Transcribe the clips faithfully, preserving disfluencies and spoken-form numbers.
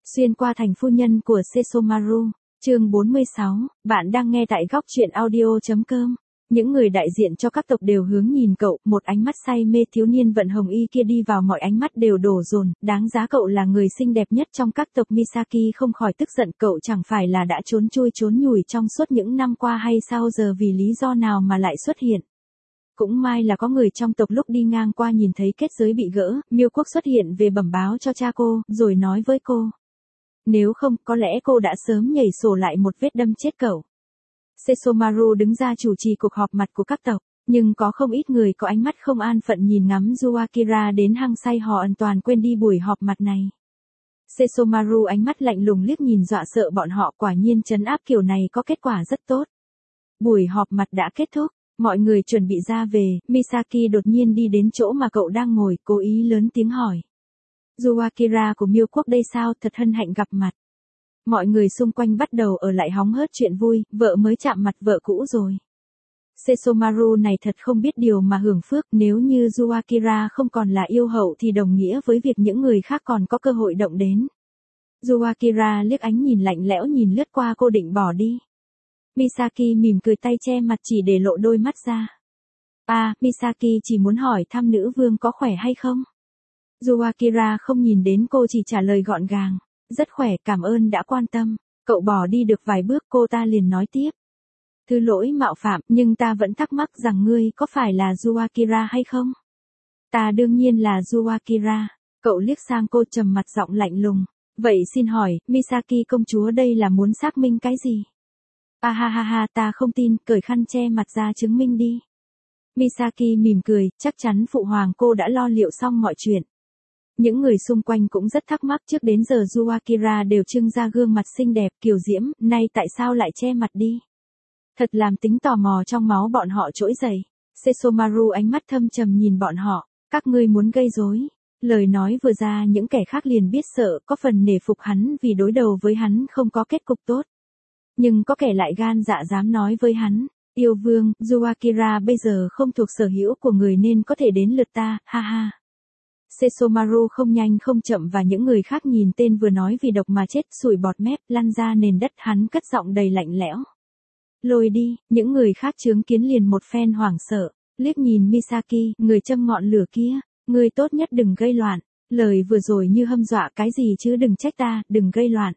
Xuyên qua thành phu nhân của Sesomaru, chương bốn mươi sáu, bạn đang nghe tại góc truyện audio.com. Những người đại diện cho các tộc đều hướng nhìn cậu, một ánh mắt say mê thiếu niên vận hồng y kia đi vào mọi ánh mắt đều đổ dồn, đáng giá cậu là người xinh đẹp nhất trong các tộc. Misaki không khỏi tức giận, cậu chẳng phải là đã trốn chui trốn nhủi trong suốt những năm qua hay sao, giờ vì lý do nào mà lại xuất hiện. Cũng may là có người trong tộc lúc đi ngang qua nhìn thấy kết giới bị gỡ, Miêu Quốc xuất hiện về bẩm báo cho cha cô, rồi nói với cô. Nếu không, có lẽ cô đã sớm nhảy sổ lại một vết đâm chết cậu. Sesomaru đứng ra chủ trì cuộc họp mặt của các tộc, nhưng có không ít người có ánh mắt không an phận nhìn ngắm Yuakira đến hăng say, họ hoàn toàn quên đi buổi họp mặt này. Sesomaru ánh mắt lạnh lùng liếc nhìn dọa sợ bọn họ, quả nhiên trấn áp kiểu này có kết quả rất tốt. Buổi họp mặt đã kết thúc, mọi người chuẩn bị ra về, Misaki đột nhiên đi đến chỗ mà cậu đang ngồi, cố ý lớn tiếng hỏi. Yuakira của Miêu Quốc đây sao, thật hân hạnh gặp mặt. Mọi người xung quanh bắt đầu ở lại hóng hớt chuyện vui, vợ mới chạm mặt vợ cũ rồi. Sesomaru này thật không biết điều mà hưởng phước, nếu như Yuakira không còn là yêu hậu thì đồng nghĩa với việc những người khác còn có cơ hội động đến. Yuakira liếc ánh nhìn lạnh lẽo nhìn lướt qua cô định bỏ đi. Misaki mỉm cười, tay che mặt chỉ để lộ đôi mắt ra. À, Misaki chỉ muốn hỏi thăm nữ vương có khỏe hay không? Yuakira không nhìn đến cô, chỉ trả lời gọn gàng. Rất khỏe, cảm ơn đã quan tâm. Cậu bỏ đi được vài bước, cô ta liền nói tiếp. Thứ lỗi mạo phạm, nhưng ta vẫn thắc mắc rằng ngươi có phải là Yuakira hay không? Ta đương nhiên là Yuakira. Cậu liếc sang cô trầm mặt giọng lạnh lùng. Vậy xin hỏi, Misaki công chúa đây là muốn xác minh cái gì? À ha ha ha, ta không tin, cởi khăn che mặt ra chứng minh đi. Misaki mỉm cười, chắc chắn phụ hoàng cô đã lo liệu xong mọi chuyện. Những người xung quanh cũng rất thắc mắc, trước đến giờ Yuakira đều trưng ra gương mặt xinh đẹp, kiều diễm, nay tại sao lại che mặt đi? Thật làm tính tò mò trong máu bọn họ trỗi dậy. Sesomaru ánh mắt thâm trầm nhìn bọn họ, các ngươi muốn gây rối. Lời nói vừa ra những kẻ khác liền biết sợ, có phần nể phục hắn vì đối đầu với hắn không có kết cục tốt. Nhưng có kẻ lại gan dạ dám nói với hắn, yêu vương, Yuakira bây giờ không thuộc sở hữu của người nên có thể đến lượt ta, ha ha. Sesomaru không nhanh không chậm và những người khác nhìn tên vừa nói vì độc mà chết sủi bọt mép lăn ra nền đất, hắn cất giọng đầy lạnh lẽo. Lôi đi, những người khác chứng kiến liền một phen hoảng sợ, liếc nhìn Misaki, người châm ngọn lửa kia, người tốt nhất đừng gây loạn, lời vừa rồi như hâm dọa cái gì chứ, đừng trách ta, đừng gây loạn.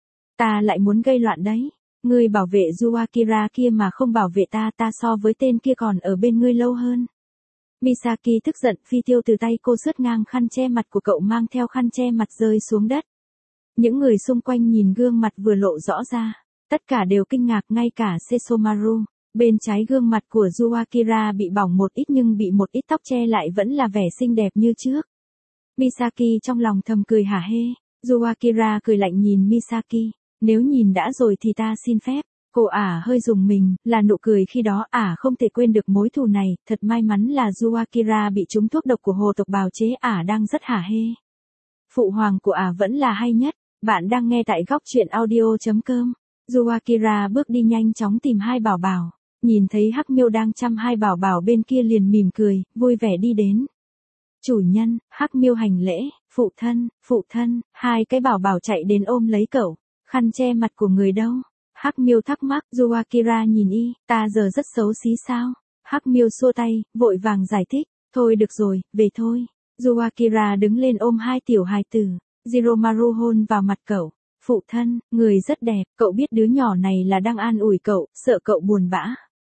Ta lại muốn gây loạn đấy, ngươi bảo vệ Yuakira kia mà không bảo vệ ta, ta so với tên kia còn ở bên ngươi lâu hơn. Misaki tức giận, phi tiêu từ tay cô sướt ngang khăn che mặt của cậu, mang theo khăn che mặt rơi xuống đất. Những người xung quanh nhìn gương mặt vừa lộ rõ ra, tất cả đều kinh ngạc, ngay cả Sesomaru. Bên trái gương mặt của Yuakira bị bỏng một ít nhưng bị một ít tóc che lại vẫn là vẻ xinh đẹp như trước. Misaki trong lòng thầm cười hả hê. Yuakira cười lạnh nhìn Misaki, nếu nhìn đã rồi thì ta xin phép. Cô ả hơi rùng mình, là nụ cười khi đó ả không thể quên được mối thù này, thật may mắn là Yuakira bị trúng thuốc độc của hồ tộc bào chế, ả đang rất hả hê. Phụ hoàng của ả vẫn là hay nhất, bạn đang nghe tại góc truyện audio.com. Yuakira bước đi nhanh chóng tìm hai bảo bảo, nhìn thấy Hắc Miêu đang chăm hai bảo bảo bên kia liền mỉm cười, vui vẻ đi đến. Chủ nhân, Hắc Miêu hành lễ, phụ thân, phụ thân, hai cái bảo bảo chạy đến ôm lấy cậu, khăn che mặt của người đâu? Hắc Miêu thắc mắc, Yuakira nhìn y, ta giờ rất xấu xí sao? Hắc Miêu xua tay, vội vàng giải thích, thôi được rồi, về thôi. Yuakira đứng lên ôm hai tiểu hài tử, Jiromaru hôn vào mặt cậu, phụ thân, người rất đẹp, cậu biết đứa nhỏ này là đang an ủi cậu, sợ cậu buồn bã.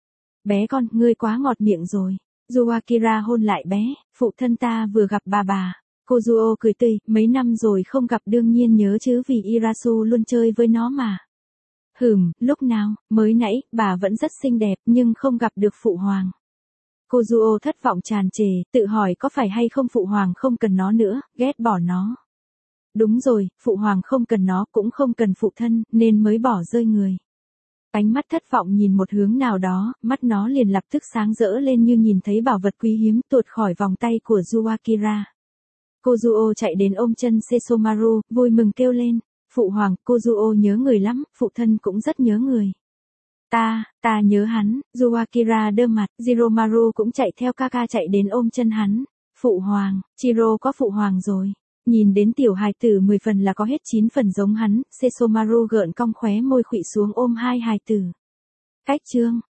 Bé con, ngươi quá ngọt miệng rồi. Yuakira hôn lại bé, phụ thân ta vừa gặp bà bà. Kozuo cười tươi, mấy năm rồi không gặp đương nhiên nhớ chứ, vì Irasu luôn chơi với nó mà. Hừm, lúc nào, mới nãy, bà vẫn rất xinh đẹp, nhưng không gặp được phụ hoàng. Kozuo thất vọng tràn trề, tự hỏi có phải hay không phụ hoàng không cần nó nữa, ghét bỏ nó. Đúng rồi, phụ hoàng không cần nó cũng không cần phụ thân, nên mới bỏ rơi người. Ánh mắt thất vọng nhìn một hướng nào đó, mắt nó liền lập tức sáng rỡ lên như nhìn thấy bảo vật quý hiếm, tuột khỏi vòng tay của Yuakira. Kozuo chạy đến ôm chân Sesomaru, vui mừng kêu lên. Phụ hoàng, Kozuo nhớ người lắm, phụ thân cũng rất nhớ người. Ta, ta nhớ hắn, Yuakira đơ mặt, Jiromaru cũng chạy theo Kaka chạy đến ôm chân hắn. Phụ hoàng, Chiro có phụ hoàng rồi. Nhìn đến tiểu hài tử mười phần là có hết chín phần giống hắn, Sesomaru gợn cong khóe môi khuỵu xuống ôm hai hài tử. Cách chương.